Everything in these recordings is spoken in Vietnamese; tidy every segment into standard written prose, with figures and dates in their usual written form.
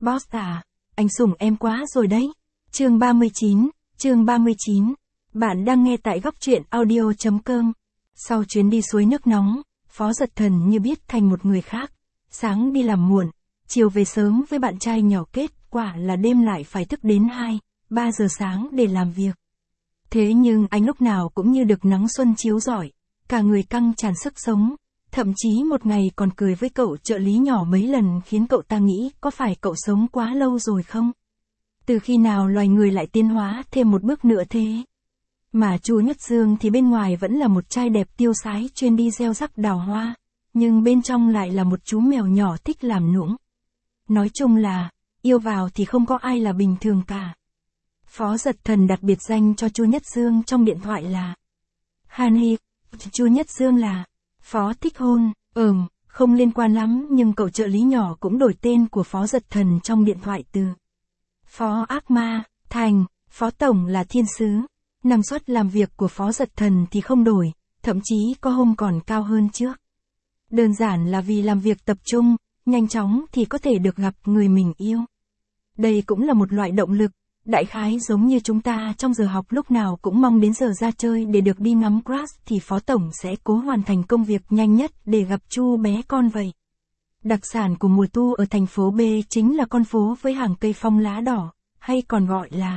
Boss à, anh sủng em quá rồi đấy. Chương 39. Bạn đang nghe tại góc truyện audio.com. Sau chuyến đi suối nước nóng, Phó Dật Thần như biết thành một người khác. Sáng đi làm muộn, chiều về sớm với bạn trai nhỏ, kết quả là đêm lại phải thức đến 2-3 giờ sáng để làm việc. Thế nhưng anh lúc nào cũng như được nắng xuân chiếu rọi, cả người căng tràn sức sống. Thậm chí một ngày còn cười với cậu trợ lý nhỏ mấy lần khiến cậu ta nghĩ có phải cậu sống quá lâu rồi không? Từ khi nào loài người lại tiến hóa thêm một bước nữa thế? Mà Chu Nhất Dương thì bên ngoài vẫn là một trai đẹp tiêu sái chuyên đi gieo rắc đào hoa, nhưng bên trong lại là một chú mèo nhỏ thích làm nũng. Nói chung là, yêu vào thì không có ai là bình thường cả. Phó Dật Thần đặt biệt danh cho Chu Nhất Dương trong điện thoại là Honey. Chu Nhất Dương là Phó thích hôn, không liên quan lắm, nhưng cậu trợ lý nhỏ cũng đổi tên của Phó Dật Thần trong điện thoại từ Phó ác ma thành Phó Tổng là thiên sứ. Năng suất làm việc của Phó Dật Thần thì không đổi, thậm chí có hôm còn cao hơn trước. Đơn giản là vì làm việc tập trung, nhanh chóng thì có thể được gặp người mình yêu. Đây cũng là một loại động lực, đại khái giống như chúng ta trong giờ học lúc nào cũng mong đến giờ ra chơi để được đi ngắm grass, thì Phó Tổng sẽ cố hoàn thành công việc nhanh nhất để gặp Chu bé con vậy. Đặc sản của mùa thu ở thành phố B chính là con phố với hàng cây phong lá đỏ, hay còn gọi là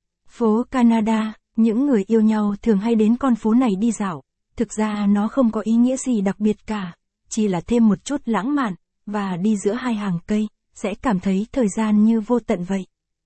phố Canada. Những người yêu nhau thường hay đến con phố này đi dạo. Thực ra nó không có ý nghĩa gì đặc biệt cả, chỉ là thêm một chút lãng mạn, và đi giữa hai hàng cây, sẽ cảm thấy thời gian như vô tận vậy.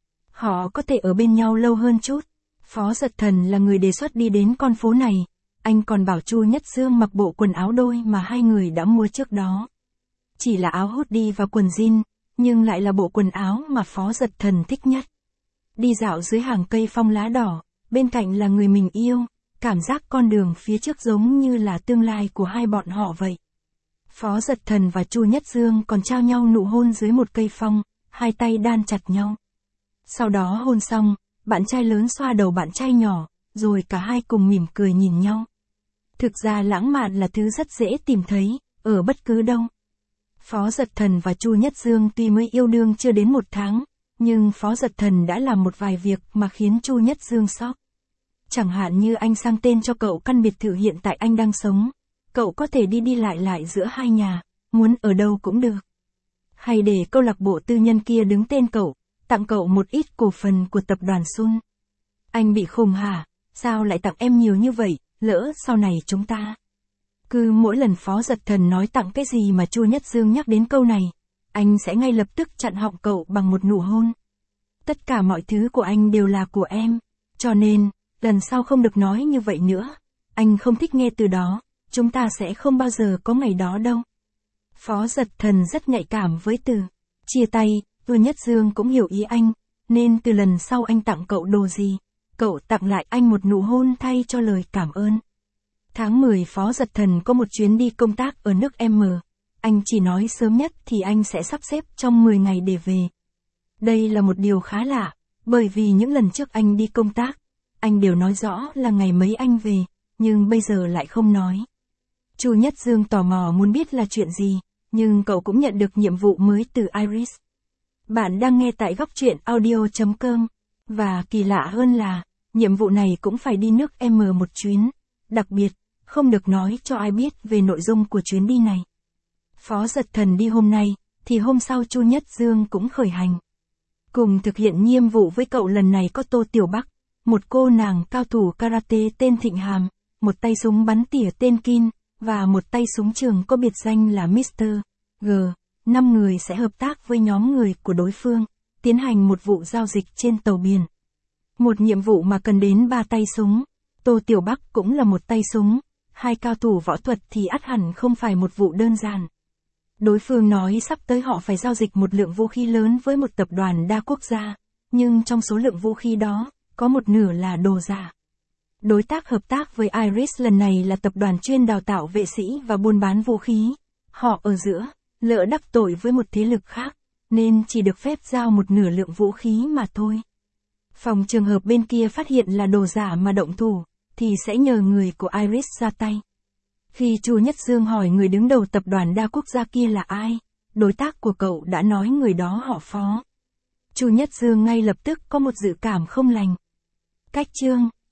Họ có thể ở bên nhau lâu hơn chút. Phó Dật Thần là người đề xuất đi đến con phố này. Anh còn bảo Chu Nhất Dương mặc bộ quần áo đôi mà hai người đã mua trước đó. Chỉ là áo hoodie và quần jean, nhưng lại là bộ quần áo mà Phó Dật Thần thích nhất. Đi dạo dưới hàng cây phong lá đỏ, bên cạnh là người mình yêu, cảm giác con đường phía trước giống như là tương lai của hai bọn họ vậy. Phó Dật Thần và Chu Nhất Dương còn trao nhau nụ hôn dưới một cây phong, hai tay đan chặt nhau. Sau đó hôn xong, bạn trai lớn xoa đầu bạn trai nhỏ, rồi cả hai cùng mỉm cười nhìn nhau. Thực ra lãng mạn là thứ rất dễ tìm thấy, ở bất cứ đâu. Phó Dật Thần và Chu Nhất Dương tuy mới yêu đương chưa đến 1 tháng, nhưng Phó Dật Thần đã làm một vài việc mà khiến Chu Nhất Dương sốc. Chẳng hạn như anh sang tên cho cậu căn biệt thự hiện tại anh đang sống. Cậu có thể đi lại giữa hai nhà, muốn ở đâu cũng được. Hay để câu lạc bộ tư nhân kia đứng tên cậu, tặng cậu một ít cổ phần của tập đoàn Sun. Anh bị khùng hả? Sao lại tặng em nhiều như vậy, lỡ sau này chúng ta... Cứ mỗi lần Phó Dật Thần nói tặng cái gì mà Chu Nhất Dương nhắc đến câu này, anh sẽ ngay lập tức chặn họng cậu bằng một nụ hôn. Tất cả mọi thứ của anh đều là của em, cho nên, lần sau không được nói như vậy nữa. Anh không thích nghe từ đó, chúng ta sẽ không bao giờ có ngày đó đâu. Phó Dật Thần rất nhạy cảm với từ chia tay. Chu Nhất Dương cũng hiểu ý anh, nên từ lần sau anh tặng cậu đồ gì, cậu tặng lại anh một nụ hôn thay cho lời cảm ơn. Tháng 10 Phó Dật Thần có một chuyến đi công tác ở nước M. Anh chỉ nói sớm nhất thì anh sẽ sắp xếp trong 10 ngày để về. Đây là một điều khá lạ, bởi vì những lần trước anh đi công tác, anh đều nói rõ là ngày mấy anh về, nhưng bây giờ lại không nói. Chu Nhất Dương tò mò muốn biết là chuyện gì, nhưng cậu cũng nhận được nhiệm vụ mới từ Iris. Bạn đang nghe tại góc truyện audio.com, và kỳ lạ hơn là, nhiệm vụ này cũng phải đi nước M một chuyến, đặc biệt, không được nói cho ai biết về nội dung của chuyến đi này. Phó Dật Thần đi hôm nay, thì hôm sau Chu Nhất Dương cũng khởi hành. Cùng thực hiện nhiệm vụ với cậu lần này có Tô Tiểu Bắc, một cô nàng cao thủ karate tên Thịnh Hàm, một tay súng bắn tỉa tên Kin, và một tay súng trường có biệt danh là Mr. G. 5 người sẽ hợp tác với nhóm người của đối phương, tiến hành một vụ giao dịch trên tàu biển. Một nhiệm vụ mà cần đến 3 tay súng. Tô Tiểu Bắc cũng là một tay súng, 2 cao thủ võ thuật thì ắt hẳn không phải một vụ đơn giản. Đối phương nói sắp tới họ phải giao dịch một lượng vũ khí lớn với một tập đoàn đa quốc gia, nhưng trong số lượng vũ khí đó, có một nửa là đồ giả. Đối tác hợp tác với Iris lần này là tập đoàn chuyên đào tạo vệ sĩ và buôn bán vũ khí. Họ ở giữa, lỡ đắc tội với một thế lực khác, nên chỉ được phép giao một nửa lượng vũ khí mà thôi. Phòng trường hợp bên kia phát hiện là đồ giả mà động thủ, thì sẽ nhờ người của Iris ra tay. Khi Chu Nhất Dương hỏi người đứng đầu tập đoàn đa quốc gia kia là ai, đối tác của cậu đã nói người đó họ Phó. Chu Nhất Dương ngay lập tức có một dự cảm không lành. Cách chương